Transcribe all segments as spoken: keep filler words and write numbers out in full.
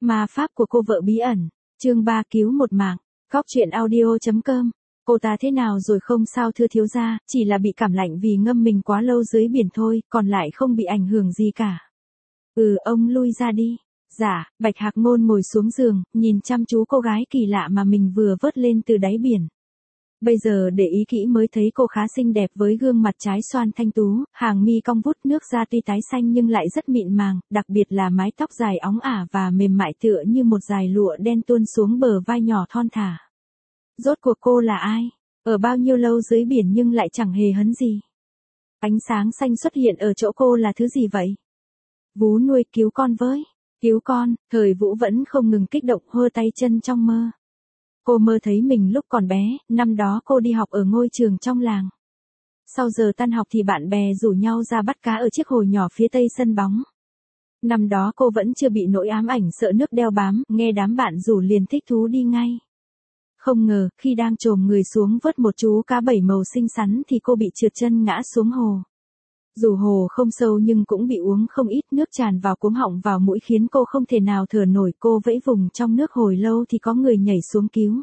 Ma pháp của cô vợ bí ẩn, chương ba cứu một mạng, Góc truyện audio chấm com. Cô ta thế nào rồi không sao thưa thiếu gia, chỉ là bị cảm lạnh vì ngâm mình quá lâu dưới biển thôi, còn lại không bị ảnh hưởng gì cả. Ừ, ông lui ra đi. Dạ, Bạch Hạc Ngôn ngồi xuống giường, nhìn chăm chú cô gái kỳ lạ mà mình vừa vớt lên từ đáy biển. Bây giờ để ý kỹ mới thấy cô khá xinh đẹp với gương mặt trái xoan thanh tú, hàng mi cong vút, nước da tuy tái xanh nhưng lại rất mịn màng, đặc biệt là mái tóc dài óng ả và mềm mại tựa như một dải lụa đen tuôn xuống bờ vai nhỏ thon thả. Rốt cuộc cô là ai? Ở bao nhiêu lâu dưới biển nhưng lại chẳng hề hấn gì. Ánh sáng xanh xuất hiện ở chỗ cô là thứ gì vậy? Vú nuôi, cứu con với. Cứu con, Thời Vũ vẫn không ngừng kích động hơ tay chân trong mơ. Cô mơ thấy mình lúc còn bé, năm đó cô đi học ở ngôi trường trong làng. Sau giờ tan học thì bạn bè rủ nhau ra bắt cá ở chiếc hồ nhỏ phía tây sân bóng. Năm đó cô vẫn chưa bị nỗi ám ảnh sợ nước đeo bám, nghe đám bạn rủ liền thích thú đi ngay. Không ngờ, khi đang chồm người xuống vớt một chú cá bảy màu xinh xắn thì cô bị trượt chân ngã xuống hồ. Dù hồ không sâu nhưng cũng bị uống không ít, nước tràn vào cuống họng vào mũi khiến cô không thể nào thở nổi. Cô vẫy vùng trong nước hồi lâu thì có người nhảy xuống cứu.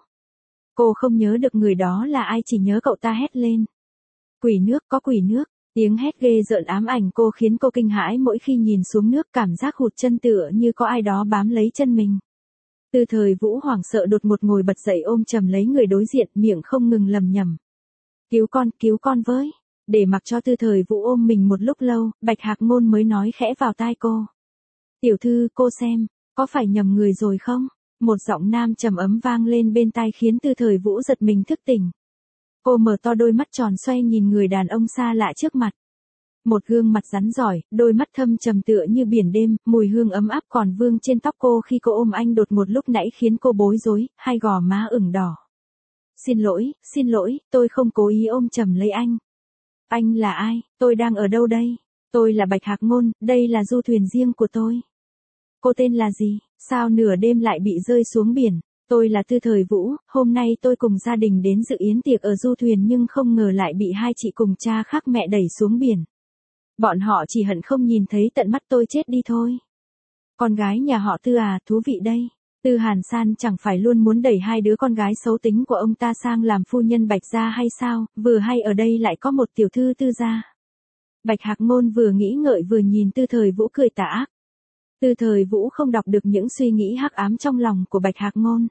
Cô không nhớ được người đó là ai, chỉ nhớ cậu ta hét lên. Quỷ nước, có quỷ nước. Tiếng hét ghê rợn ám ảnh cô khiến cô kinh hãi mỗi khi nhìn xuống nước, cảm giác hụt chân tựa như có ai đó bám lấy chân mình. Từ Thời Vũ hoảng sợ đột ngột ngồi bật dậy ôm chầm lấy người đối diện, miệng không ngừng lầm nhầm. Cứu con, cứu con với. Để mặc cho Tư Thời Vũ ôm mình một lúc lâu, Bạch Hạc Ngôn mới nói khẽ vào tai cô. Tiểu thư, cô xem, có phải nhầm người rồi không? Một giọng nam trầm ấm vang lên bên tai khiến Tư Thời Vũ giật mình thức tỉnh. Cô mở to đôi mắt tròn xoay nhìn người đàn ông xa lạ trước mặt. Một gương mặt rắn giỏi, đôi mắt thâm trầm tựa như biển đêm, mùi hương ấm áp còn vương trên tóc cô khi cô ôm anh đột ngột lúc nãy khiến cô bối rối, hai gò má ửng đỏ. Xin lỗi, xin lỗi, tôi không cố ý ôm chầm lấy anh. Anh là ai? Tôi đang ở đâu đây? Tôi là Bạch Hạc Ngôn, đây là du thuyền riêng của tôi. Cô tên là gì? Sao nửa đêm lại bị rơi xuống biển? Tôi là Tư Thời Vũ, hôm nay tôi cùng gia đình đến dự yến tiệc ở du thuyền nhưng không ngờ lại bị hai chị cùng cha khác mẹ đẩy xuống biển. Bọn họ chỉ hận không nhìn thấy tận mắt tôi chết đi thôi. Con gái nhà họ Tư à, thú vị đây. Tư Hàn San chẳng phải luôn muốn đẩy hai đứa con gái xấu tính của ông ta sang làm phu nhân Bạch gia hay sao, vừa hay ở đây lại có một tiểu thư Tư gia. Bạch Hạc Ngôn vừa nghĩ ngợi vừa nhìn Tư Thời Vũ cười tà ác. Tư Thời Vũ không đọc được những suy nghĩ hắc ám trong lòng của Bạch Hạc Ngôn.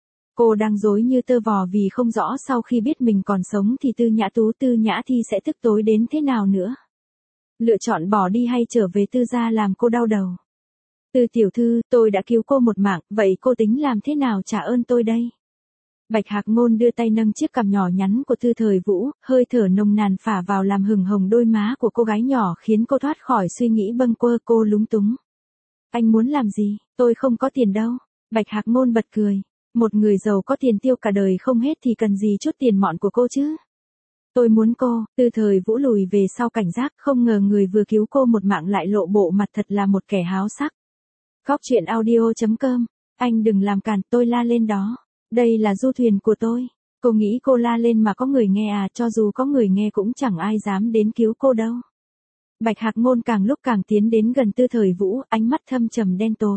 Cô đang rối như tơ vò vì không rõ sau khi biết mình còn sống thì Tư Nhã Tú Tư Nhã Thi sẽ tức tối đến thế nào nữa. Lựa chọn bỏ đi hay trở về Tư gia làm cô đau đầu. Tư tiểu thư, tôi đã cứu cô một mạng, vậy cô tính làm thế nào trả ơn tôi đây? Bạch Hạc Ngôn đưa tay nâng chiếc cằm nhỏ nhắn của Tư Thời Vũ, hơi thở nồng nàn phả vào làm hừng hồng đôi má của cô gái nhỏ khiến cô thoát khỏi suy nghĩ bâng quơ. Cô lúng túng. Anh muốn làm gì? Tôi không có tiền đâu. Bạch Hạc Ngôn bật cười. Một người giàu có tiền tiêu cả đời không hết thì cần gì chút tiền mọn của cô chứ? Tôi muốn cô. Tư Thời Vũ lùi về sau cảnh giác, không ngờ người vừa cứu cô một mạng lại lộ bộ mặt thật là một kẻ háo sắc. Góc truyện audio chấm com. Anh đừng làm cản, tôi la lên đó. Đây là du thuyền của tôi. Cô nghĩ cô la lên mà có người nghe à? Cho dù có người nghe cũng chẳng ai dám đến cứu cô đâu. Bạch Hạc Ngôn càng lúc càng tiến đến gần Tư Thời Vũ, ánh mắt thâm trầm đen tối.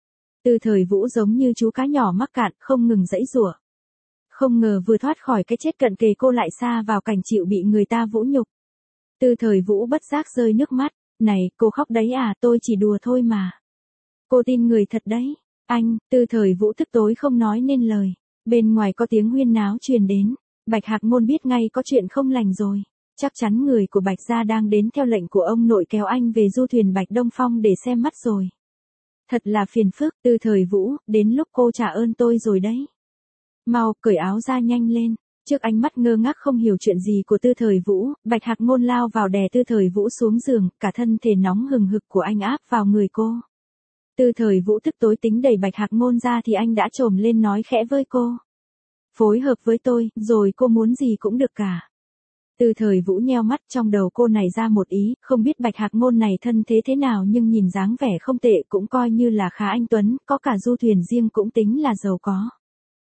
Tư Thời Vũ giống như chú cá nhỏ mắc cạn, không ngừng giãy giụa. Không ngờ vừa thoát khỏi cái chết cận kề cô lại sa vào cảnh chịu bị người ta vũ nhục. Tư Thời Vũ bất giác rơi nước mắt. Này, cô khóc đấy à? Tôi chỉ đùa thôi mà. Cô tin người thật đấy. Anh, Tư Thời Vũ tức tối không nói nên lời. Bên ngoài có tiếng huyên náo truyền đến. Bạch Hạc Ngôn biết ngay có chuyện không lành rồi. Chắc chắn người của Bạch gia đang đến theo lệnh của ông nội kéo anh về du thuyền Bạch Đông Phong để xem mắt rồi. Thật là phiền phức. Tư Thời Vũ, đến lúc cô trả ơn tôi rồi đấy. Mau, cởi áo ra nhanh lên. Trước ánh mắt ngơ ngác không hiểu chuyện gì của Tư Thời Vũ, Bạch Hạc Ngôn lao vào đè Tư Thời Vũ xuống giường, cả thân thể nóng hừng hực của anh áp vào người cô. Tư Thời Vũ tức tối tính đẩy Bạch Hạc Ngôn ra thì anh đã chồm lên nói khẽ với cô. Phối hợp với tôi, rồi cô muốn gì cũng được cả. Tư Thời Vũ nheo mắt, trong đầu cô nảy ra một ý, không biết Bạch Hạc Ngôn này thân thế thế nào nhưng nhìn dáng vẻ không tệ, cũng coi như là khá anh tuấn, có cả du thuyền riêng cũng tính là giàu có.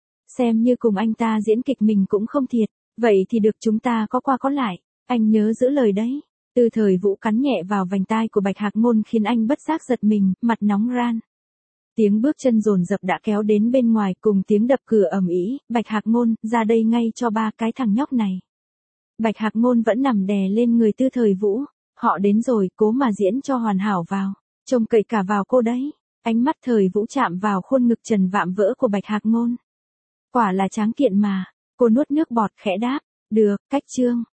Xem như cùng anh ta diễn kịch mình cũng không thiệt, vậy thì được, chúng ta có qua có lại, anh nhớ giữ lời đấy. Tư Thời Vũ cắn nhẹ vào vành tai của Bạch Hạc Ngôn khiến anh bất giác giật mình, mặt nóng ran. Tiếng bước chân dồn dập đã kéo đến bên ngoài cùng tiếng đập cửa ầm ĩ, Bạch Hạc Ngôn, ra đây ngay cho ba cái thằng nhóc này. Bạch Hạc Ngôn vẫn nằm đè lên người Tư Thời Vũ, họ đến rồi, cố mà diễn cho hoàn hảo vào, trông cậy cả vào cô đấy. Ánh mắt Thời Vũ chạm vào khuôn ngực trần vạm vỡ của Bạch Hạc Ngôn. Quả là tráng kiện mà, cô nuốt nước bọt khẽ đáp, được, cách chương.